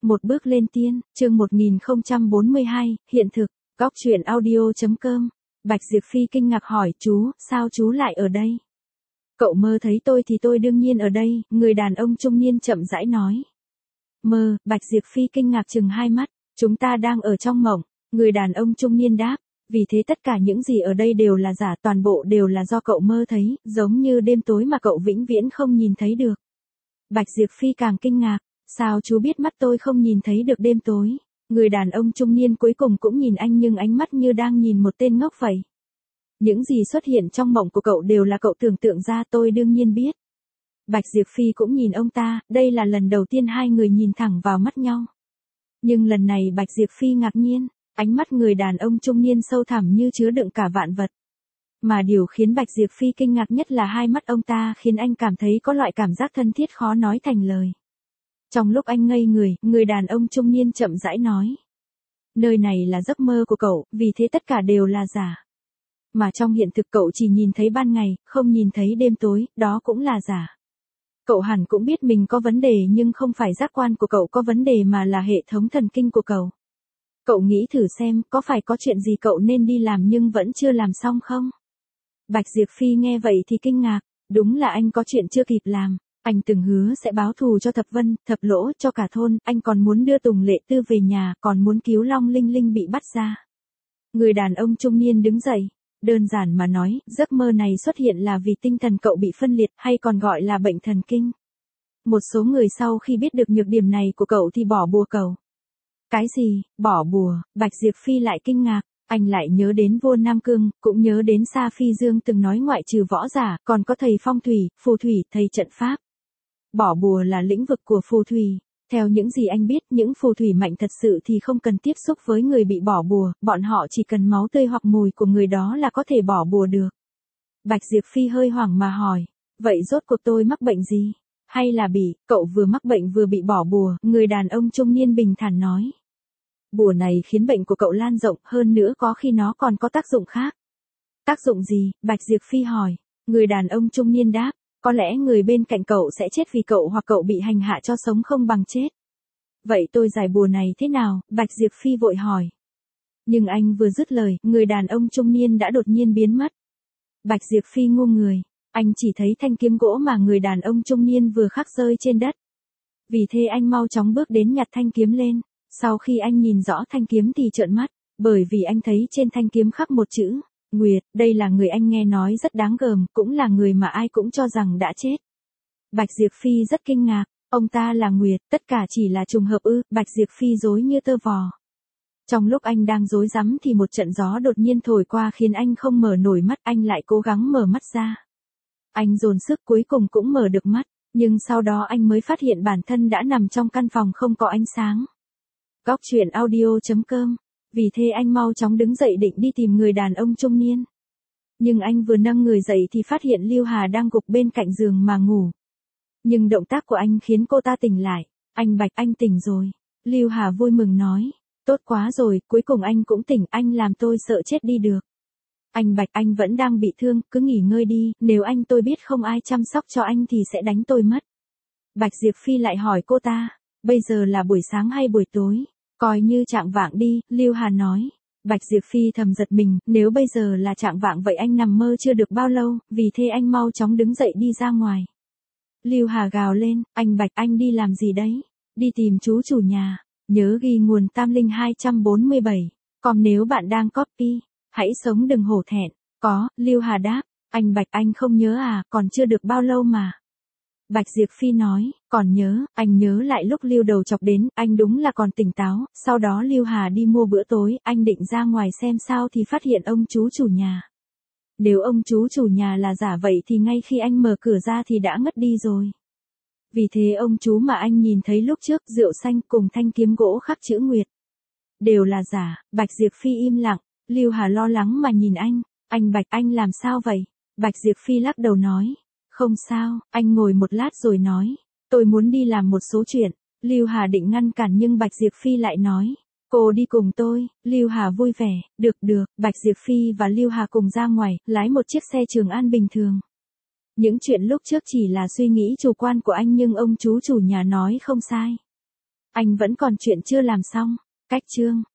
Một bước lên tiên, chương 1042, hiện thực, góc truyện audio.com. Bạch Diệp Phi kinh ngạc hỏi, chú, sao chú lại ở đây? Cậu mơ thấy tôi thì tôi đương nhiên ở đây, người đàn ông trung niên chậm rãi nói. Mơ, Bạch Diệp Phi kinh ngạc chừng hai mắt, chúng ta đang ở trong mộng, người đàn ông trung niên đáp. Vì thế tất cả những gì ở đây đều là giả, toàn bộ đều là do cậu mơ thấy, giống như đêm tối mà cậu vĩnh viễn không nhìn thấy được. Bạch Diệp Phi càng kinh ngạc, sao chú biết mắt tôi không nhìn thấy được đêm tối? Người đàn ông trung niên cuối cùng cũng nhìn anh nhưng ánh mắt như đang nhìn một tên ngốc vậy. Những gì xuất hiện trong mộng của cậu đều là cậu tưởng tượng ra, tôi đương nhiên biết. Bạch Diệp Phi cũng nhìn ông ta, đây là lần đầu tiên hai người nhìn thẳng vào mắt nhau. Nhưng lần này Bạch Diệp Phi ngạc nhiên, ánh mắt người đàn ông trung niên sâu thẳm như chứa đựng cả vạn vật. Mà điều khiến Bạch Diệp Phi kinh ngạc nhất là hai mắt ông ta khiến anh cảm thấy có loại cảm giác thân thiết khó nói thành lời. Trong lúc anh ngây người, người đàn ông trung niên chậm rãi nói. Nơi này là giấc mơ của cậu, vì thế tất cả đều là giả. Mà trong hiện thực cậu chỉ nhìn thấy ban ngày, không nhìn thấy đêm tối, đó cũng là giả. Cậu hẳn cũng biết mình có vấn đề nhưng không phải giác quan của cậu có vấn đề mà là hệ thống thần kinh của cậu. Cậu nghĩ thử xem, có phải có chuyện gì cậu nên đi làm nhưng vẫn chưa làm xong không? Bạch Diệp Phi nghe vậy thì kinh ngạc, đúng là anh có chuyện chưa kịp làm. Anh từng hứa sẽ báo thù cho Thập Vân, Thập Lỗ, cho cả thôn, anh còn muốn đưa Tùng Lệ Tư về nhà, còn muốn cứu Long Linh Linh bị bắt ra. Người đàn ông trung niên đứng dậy, đơn giản mà nói, giấc mơ này xuất hiện là vì tinh thần cậu bị phân liệt, hay còn gọi là bệnh thần kinh. Một số người sau khi biết được nhược điểm này của cậu thì bỏ bùa cậu. Cái gì, bỏ bùa? Bạch Diệp Phi lại kinh ngạc. Anh lại nhớ đến vua Nam Cương, cũng nhớ đến Sa Phi Dương từng nói ngoại trừ võ giả, còn có thầy phong thủy, phù thủy, thầy trận pháp. Bỏ bùa là lĩnh vực của phù thủy. Theo những gì anh biết, những phù thủy mạnh thật sự thì không cần tiếp xúc với người bị bỏ bùa, bọn họ chỉ cần máu tươi hoặc mùi của người đó là có thể bỏ bùa được. Bạch Diệp Phi hơi hoảng mà hỏi, vậy rốt cuộc tôi mắc bệnh gì? Hay là cậu vừa mắc bệnh vừa bị bỏ bùa? Người đàn ông trung niên bình thản nói. Bùa này khiến bệnh của cậu lan rộng, hơn nữa có khi nó còn có tác dụng khác. Tác dụng gì? Bạch Diệp Phi hỏi. Người đàn ông trung niên đáp, có lẽ người bên cạnh cậu sẽ chết vì cậu hoặc cậu bị hành hạ cho sống không bằng chết. Vậy tôi giải bùa này thế nào? Bạch Diệp Phi vội hỏi. Nhưng anh vừa dứt lời, người đàn ông trung niên đã đột nhiên biến mất. Bạch Diệp Phi ngu người, anh chỉ thấy thanh kiếm gỗ mà người đàn ông trung niên vừa khắc rơi trên đất. Vì thế anh mau chóng bước đến nhặt thanh kiếm lên. Sau khi anh nhìn rõ thanh kiếm thì trợn mắt, bởi vì anh thấy trên thanh kiếm khắc một chữ, Nguyệt, đây là người anh nghe nói rất đáng gờm, cũng là người mà ai cũng cho rằng đã chết. Bạch Diệp Phi rất kinh ngạc, ông ta là Nguyệt, tất cả chỉ là trùng hợp ư? Bạch Diệp Phi rối như tơ vò. Trong lúc anh đang rối rắm thì một trận gió đột nhiên thổi qua khiến anh không mở nổi mắt, anh lại cố gắng mở mắt ra. Anh dồn sức cuối cùng cũng mở được mắt, nhưng sau đó anh mới phát hiện bản thân đã nằm trong căn phòng không có ánh sáng. Góc truyện audio.com. Vì thế anh mau chóng đứng dậy định đi tìm người đàn ông trung niên. Nhưng anh vừa nâng người dậy thì phát hiện Lưu Hà đang gục bên cạnh giường mà ngủ. Nhưng động tác của anh khiến cô ta tỉnh lại. Anh Bạch, anh tỉnh rồi. Lưu Hà vui mừng nói. Tốt quá rồi, cuối cùng anh cũng tỉnh, anh làm tôi sợ chết đi được. Anh Bạch, anh vẫn đang bị thương, cứ nghỉ ngơi đi, nếu tôi biết không ai chăm sóc cho anh thì sẽ đánh tôi mất. Bạch Diệp Phi lại hỏi cô ta, bây giờ là buổi sáng hay buổi tối? Coi như chạng vạng đi, Lưu Hà nói. Bạch Diệp Phi thầm giật mình, nếu bây giờ là chạng vạng vậy anh nằm mơ chưa được bao lâu, vì thế anh mau chóng đứng dậy đi ra ngoài. Lưu Hà gào lên, anh Bạch, anh đi làm gì đấy? Đi tìm chú chủ nhà. Nhớ ghi nguồn Tam Linh 247. Còn nếu bạn đang copy, hãy sống đừng hổ thẹn. Có, Lưu Hà đáp, anh Bạch, anh không nhớ à, còn chưa được bao lâu mà. Bạch Diệp Phi nói, còn nhớ, anh nhớ lại lúc Lưu đầu chọc đến, anh đúng là còn tỉnh táo, sau đó Lưu Hà đi mua bữa tối, anh định ra ngoài xem sao thì phát hiện ông chú chủ nhà. Nếu ông chú chủ nhà là giả vậy thì ngay khi anh mở cửa ra thì đã ngất đi rồi. Vì thế ông chú mà anh nhìn thấy lúc trước, rượu xanh cùng thanh kiếm gỗ khắc chữ Nguyệt, đều là giả. Bạch Diệp Phi im lặng, Lưu Hà lo lắng mà nhìn anh Bạch, anh làm sao vậy? Bạch Diệp Phi lắc đầu nói. Không sao, anh ngồi một lát rồi nói. Tôi muốn đi làm một số chuyện. Lưu Hà định ngăn cản nhưng Bạch Diệp Phi lại nói. Cô đi cùng tôi. Lưu Hà vui vẻ. Được. Bạch Diệp Phi và Lưu Hà cùng ra ngoài, lái một chiếc xe Trường An bình thường. Những chuyện lúc trước chỉ là suy nghĩ chủ quan của anh nhưng ông chú chủ nhà nói không sai. Anh vẫn còn chuyện chưa làm xong. Cách chương.